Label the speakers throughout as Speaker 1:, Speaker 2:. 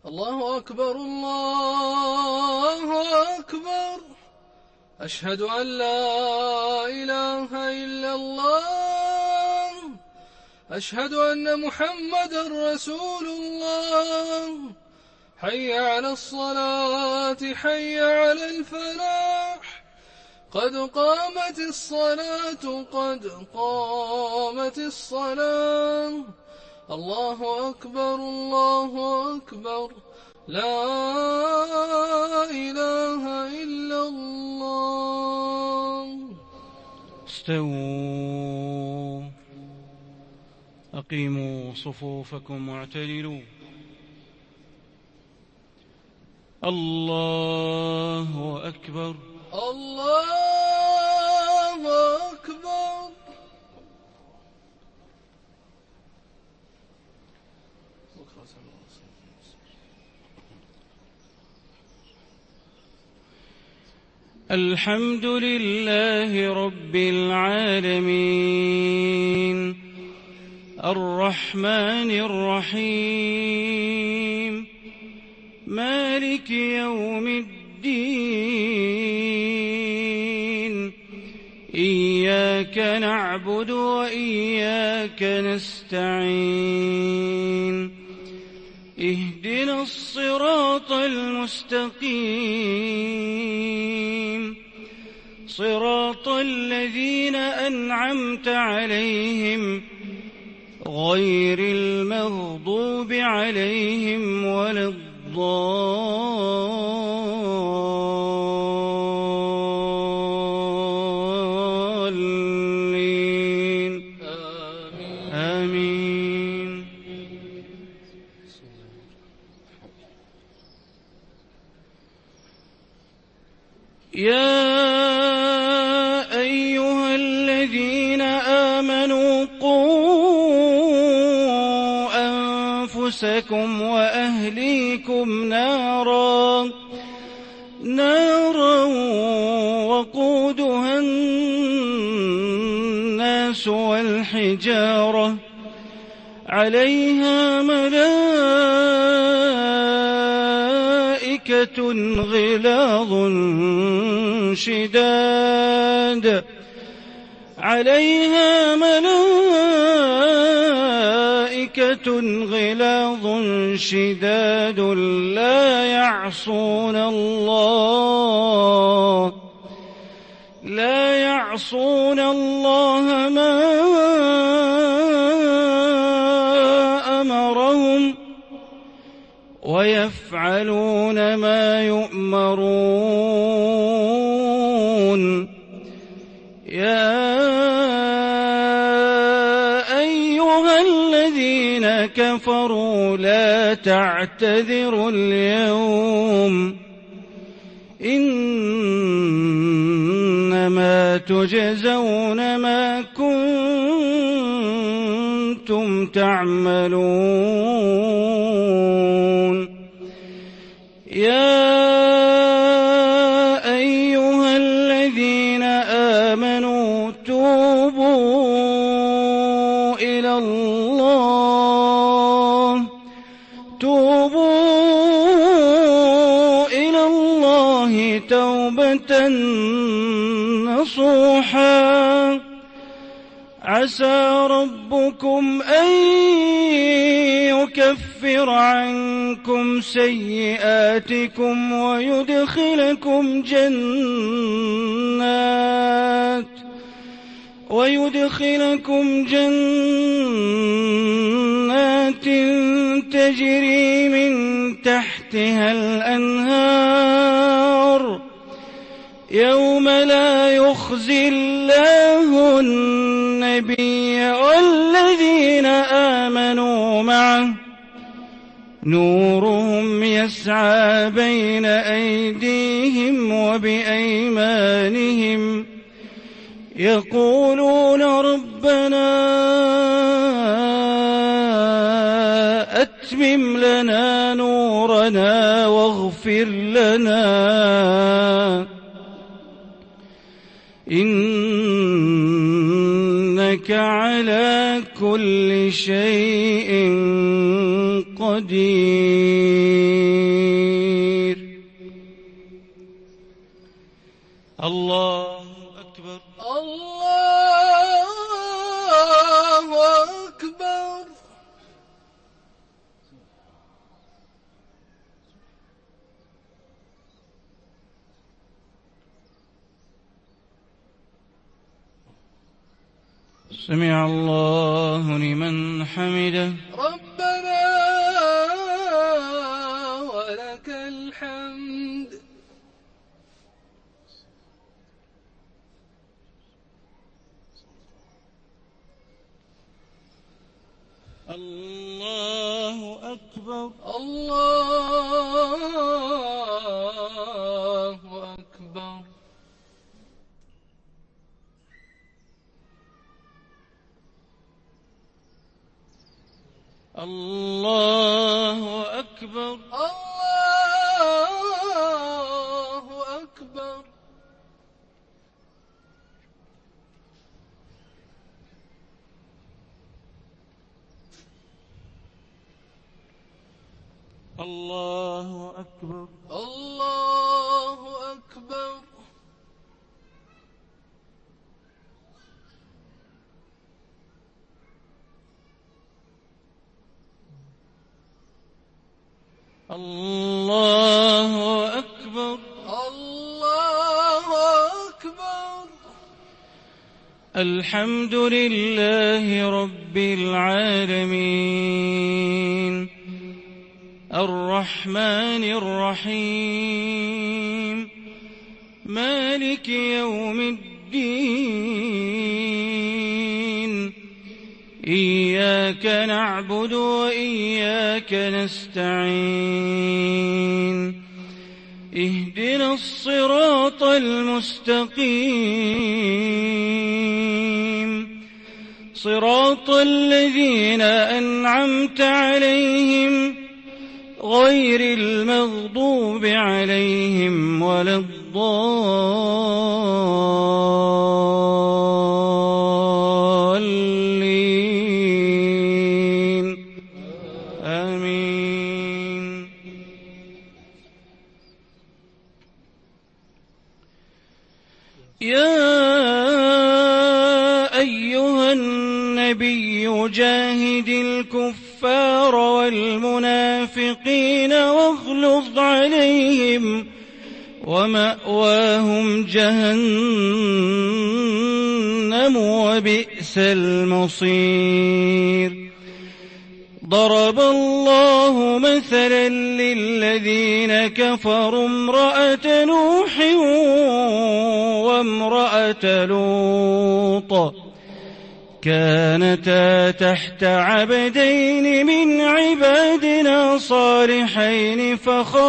Speaker 1: الله أكبر الله أكبر. أشهد أن لا إله إلا الله. أشهد أن محمدًا رسول الله. حي على الصلاة حي على الفلاح. قد قامت الصلاة قد قامت الصلاة. الله أكبر الله أكبر. لا إله إلا الله.
Speaker 2: استووا، أقيموا صفوفكم واعتدلوا. الله أكبر
Speaker 1: الله أكبر.
Speaker 2: الحمد لله رب العالمين الرحمن الرحيم مالك يوم الدين. إياك نعبد وإياك نستعين. اهدنا الصراط المستقيم، صراط الذين أنعمت عليهم غير المغضوب عليهم ولا الضالين. آمين. يا أيها الذين آمنوا قوا أنفسكم وأهليكم نارا وقودها الناس والحجارة عليها ملائكة غلاظ شداد لا يعصون الله ما أمرهم ويفعلون ما يؤمرون. يا أيها الذين كفروا لا تعتذروا اليوم، إنما تجزون ما كنتم تعملون. يا أيها الذين آمنوا توبوا إلى الله توبة نصوحا عسى ربكم أن يكفر عنكم سيئاتكم ويدخلكم جنات تجري من تحتها الأنهار يوم لا يخزي الله النبي والذين آمنوا معه نورهم يسعى بين أيديهم وبأيمانهم يقولون ربنا أتمم لنا نورنا واغفر لنا إنك على كل شيء قدير. الله أكبر.
Speaker 1: الله أكبر.
Speaker 2: سمع الله لمن حمده.
Speaker 1: ربنا ولك الحمد.
Speaker 2: الله أكبر.
Speaker 1: الله أكبر.
Speaker 2: الله أكبر.
Speaker 1: الله أكبر.
Speaker 2: الله أكبر.
Speaker 1: الله أكبر.
Speaker 2: الله أكبر.
Speaker 1: الله أكبر.
Speaker 2: الحمد لله رب العالمين الرحمن الرحيم مالك يوم الدين إياك نعبد وإياك نستعين اهدنا الصراط المستقيم صراط الذين أنعمت عليهم غير المغضوب عليهم ولا الضالين آمين. يا أيها النبي جاهد الكفار والمنافقين واغلظ عليهم ومأواهم جهنم وبئس المصير. ضرب الله مثلا للذين كفروا امرأة نوح وامرأة لوط كانتا تحت عبدين من عبادنا صالحين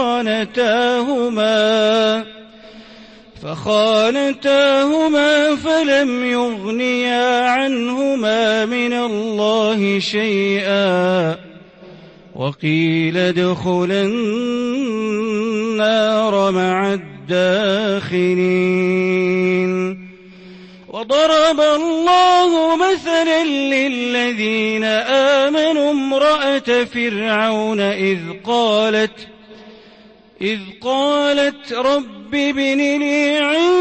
Speaker 2: فخانتاهما فلم يغنيا عنهما من الله شيئا وقيل ادخلا النار مع الداخلين. وضرب الله مثلا للذين آمنوا امرأة فرعون إذ قالت رب ابن لي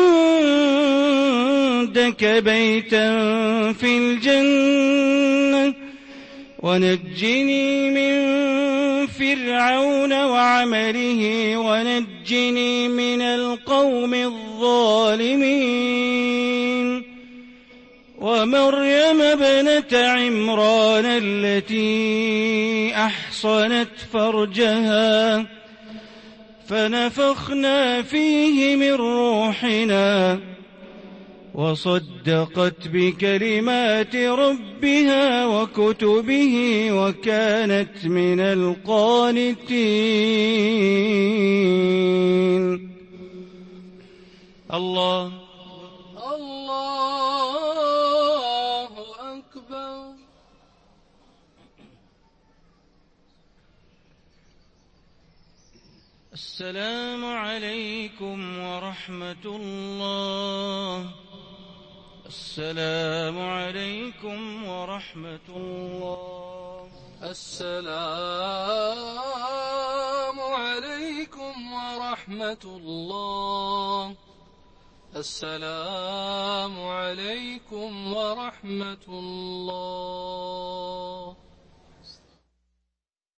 Speaker 2: عندك بيتا في الجنة ونجني من فرعون وعمله ونجني من القوم الظالمين. ومريم ابنة عمران التي أحصنت فرجها فنفخنا فيه من روحنا وصدقت بكلمات ربها وكتبه وكانت من القانتين. الله
Speaker 1: أكبر.
Speaker 2: السلام عليكم ورحمة الله. السلام عليكم ورحمة الله.
Speaker 1: السلام عليكم ورحمة الله. السلام عليكم ورحمة الله.